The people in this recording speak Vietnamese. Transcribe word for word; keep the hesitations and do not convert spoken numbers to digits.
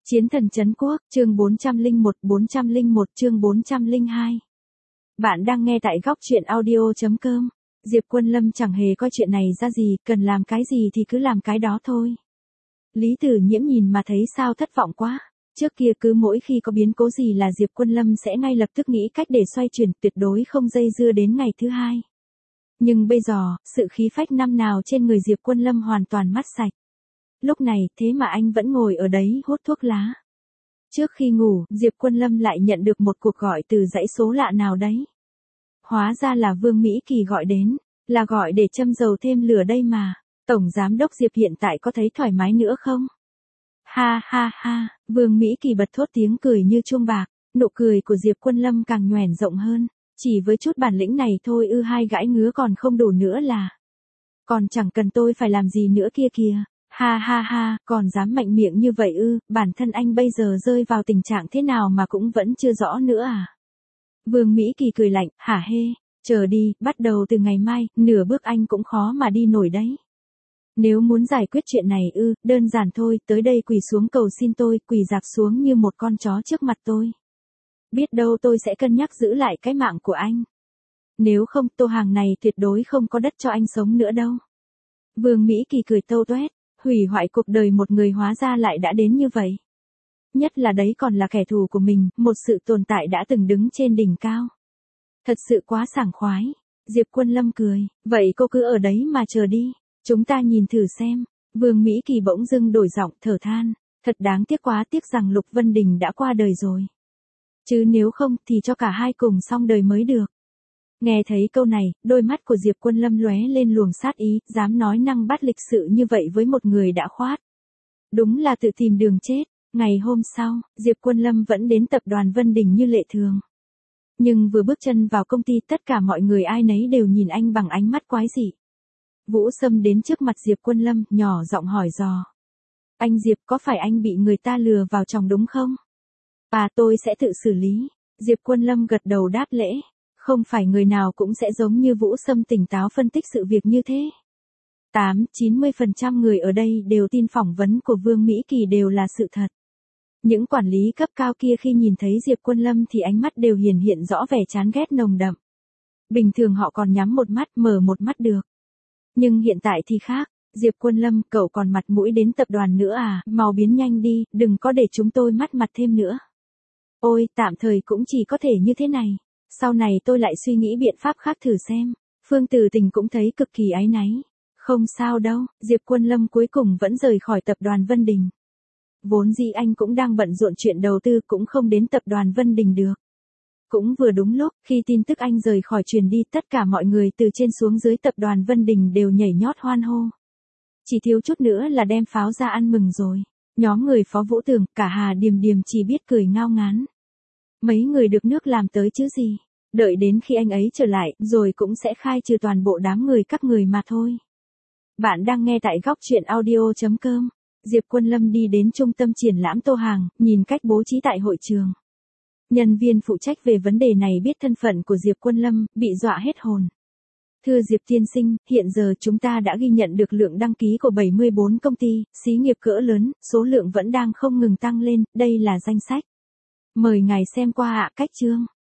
Chiến thần trấn quốc, chương bốn trăm lẻ một, bốn trăm lẻ một chương bốn trăm lẻ hai. Bạn đang nghe tại góc truyện audio chấm com. Diệp Quân Lâm chẳng hề coi chuyện này ra gì, cần làm cái gì thì cứ làm cái đó thôi. Lý Tử Nhiễm nhìn mà thấy sao thất vọng quá. Trước kia cứ mỗi khi có biến cố gì là Diệp Quân Lâm sẽ ngay lập tức nghĩ cách để xoay chuyển, tuyệt đối không dây dưa đến ngày thứ hai. Nhưng bây giờ, sự khí phách năm nào trên người Diệp Quân Lâm hoàn toàn mất sạch. Lúc này, thế mà anh vẫn ngồi ở đấy hút thuốc lá. Trước khi ngủ, Diệp Quân Lâm lại nhận được một cuộc gọi từ dãy số lạ nào đấy. Hóa ra là Vương Mỹ Kỳ gọi đến, là gọi để châm dầu thêm lửa đây mà. Tổng Giám đốc Diệp hiện tại có thấy thoải mái nữa không? Ha ha ha, Vương Mỹ Kỳ bật thốt tiếng cười như chuông bạc, nụ cười của Diệp Quân Lâm càng nhoẻn rộng hơn. Chỉ với chút bản lĩnh này thôi ư, hai gãi ngứa còn không đủ nữa là. Còn chẳng cần tôi phải làm gì nữa kia kìa. Ha ha ha, còn dám mạnh miệng như vậy ư, bản thân anh bây giờ rơi vào tình trạng thế nào mà cũng vẫn chưa rõ nữa à? Vương Mỹ Kỳ cười lạnh, hả hê, chờ đi, bắt đầu từ ngày mai, nửa bước anh cũng khó mà đi nổi đấy. Nếu muốn giải quyết chuyện này ư, đơn giản thôi, tới đây quỳ xuống cầu xin tôi, quỳ dạp xuống như một con chó trước mặt tôi. Biết đâu tôi sẽ cân nhắc giữ lại cái mạng của anh. Nếu không, tô hàng này tuyệt đối không có đất cho anh sống nữa đâu. Vương Mỹ Kỳ cười tâu toét. Hủy hoại cuộc đời một người hóa ra lại đã đến như vậy. Nhất là đấy còn là kẻ thù của mình, một sự tồn tại đã từng đứng trên đỉnh cao. Thật sự quá sảng khoái. Diệp Quân Lâm cười, vậy cô cứ ở đấy mà chờ đi, chúng ta nhìn thử xem. Vương Mỹ Kỳ bỗng dưng đổi giọng thở than, thật đáng tiếc quá, tiếc rằng Lục Vân Đình đã qua đời rồi. Chứ nếu không thì cho cả hai cùng xong đời mới được. Nghe thấy câu này, đôi mắt của Diệp Quân Lâm lóe lên luồng sát ý, dám nói năng bắt lịch sự như vậy với một người đã khoát. Đúng là tự tìm đường chết. Ngày hôm sau, Diệp Quân Lâm vẫn đến tập đoàn Vân Đình như lệ thường. Nhưng vừa bước chân vào công ty, tất cả mọi người ai nấy đều nhìn anh bằng ánh mắt quái dị. Vũ Sâm đến trước mặt Diệp Quân Lâm, nhỏ giọng hỏi dò. Anh Diệp, có phải anh bị người ta lừa vào chồng đúng không? À, tôi sẽ tự xử lý. Diệp Quân Lâm gật đầu đáp lễ. Không phải người nào cũng sẽ giống như Vũ Sâm tỉnh táo phân tích sự việc như thế. tám, chín mươi phần trăm người ở đây đều tin phỏng vấn của Vương Mỹ Kỳ đều là sự thật. Những quản lý cấp cao kia khi nhìn thấy Diệp Quân Lâm thì ánh mắt đều hiển hiện rõ vẻ chán ghét nồng đậm. Bình thường họ còn nhắm một mắt mở một mắt được. Nhưng hiện tại thì khác. Diệp Quân Lâm, cậu còn mặt mũi đến tập đoàn nữa à, mau biến nhanh đi, đừng có để chúng tôi mất mặt thêm nữa. Ôi, tạm thời cũng chỉ có thể như thế này. Sau này tôi lại suy nghĩ biện pháp khác thử xem. Phương Tử Tình cũng thấy cực kỳ áy náy. Không sao đâu, Diệp Quân Lâm cuối cùng vẫn rời khỏi tập đoàn Vân Đình. Vốn dĩ anh cũng đang bận rộn chuyện đầu tư, cũng không đến tập đoàn Vân Đình được. Cũng vừa đúng lúc, khi tin tức anh rời khỏi truyền đi, tất cả mọi người từ trên xuống dưới tập đoàn Vân Đình đều nhảy nhót hoan hô. Chỉ thiếu chút nữa là đem pháo ra ăn mừng rồi. Nhóm người Phó Vũ Tường, cả Hà Điềm Điềm chỉ biết cười ngao ngán. Mấy người được nước làm tới chứ gì. Đợi đến khi anh ấy trở lại, rồi cũng sẽ khai trừ toàn bộ đám người các người mà thôi. Bạn đang nghe tại góc truyện audio chấm com. Diệp Quân Lâm đi đến trung tâm triển lãm Tô Hàng, nhìn cách bố trí tại hội trường. Nhân viên phụ trách về vấn đề này biết thân phận của Diệp Quân Lâm, bị dọa hết hồn. Thưa Diệp tiên sinh, hiện giờ chúng ta đã ghi nhận được lượng đăng ký của bảy mươi bốn công ty, xí nghiệp cỡ lớn, số lượng vẫn đang không ngừng tăng lên, đây là danh sách. Mời ngài xem qua ạ. Cách chương.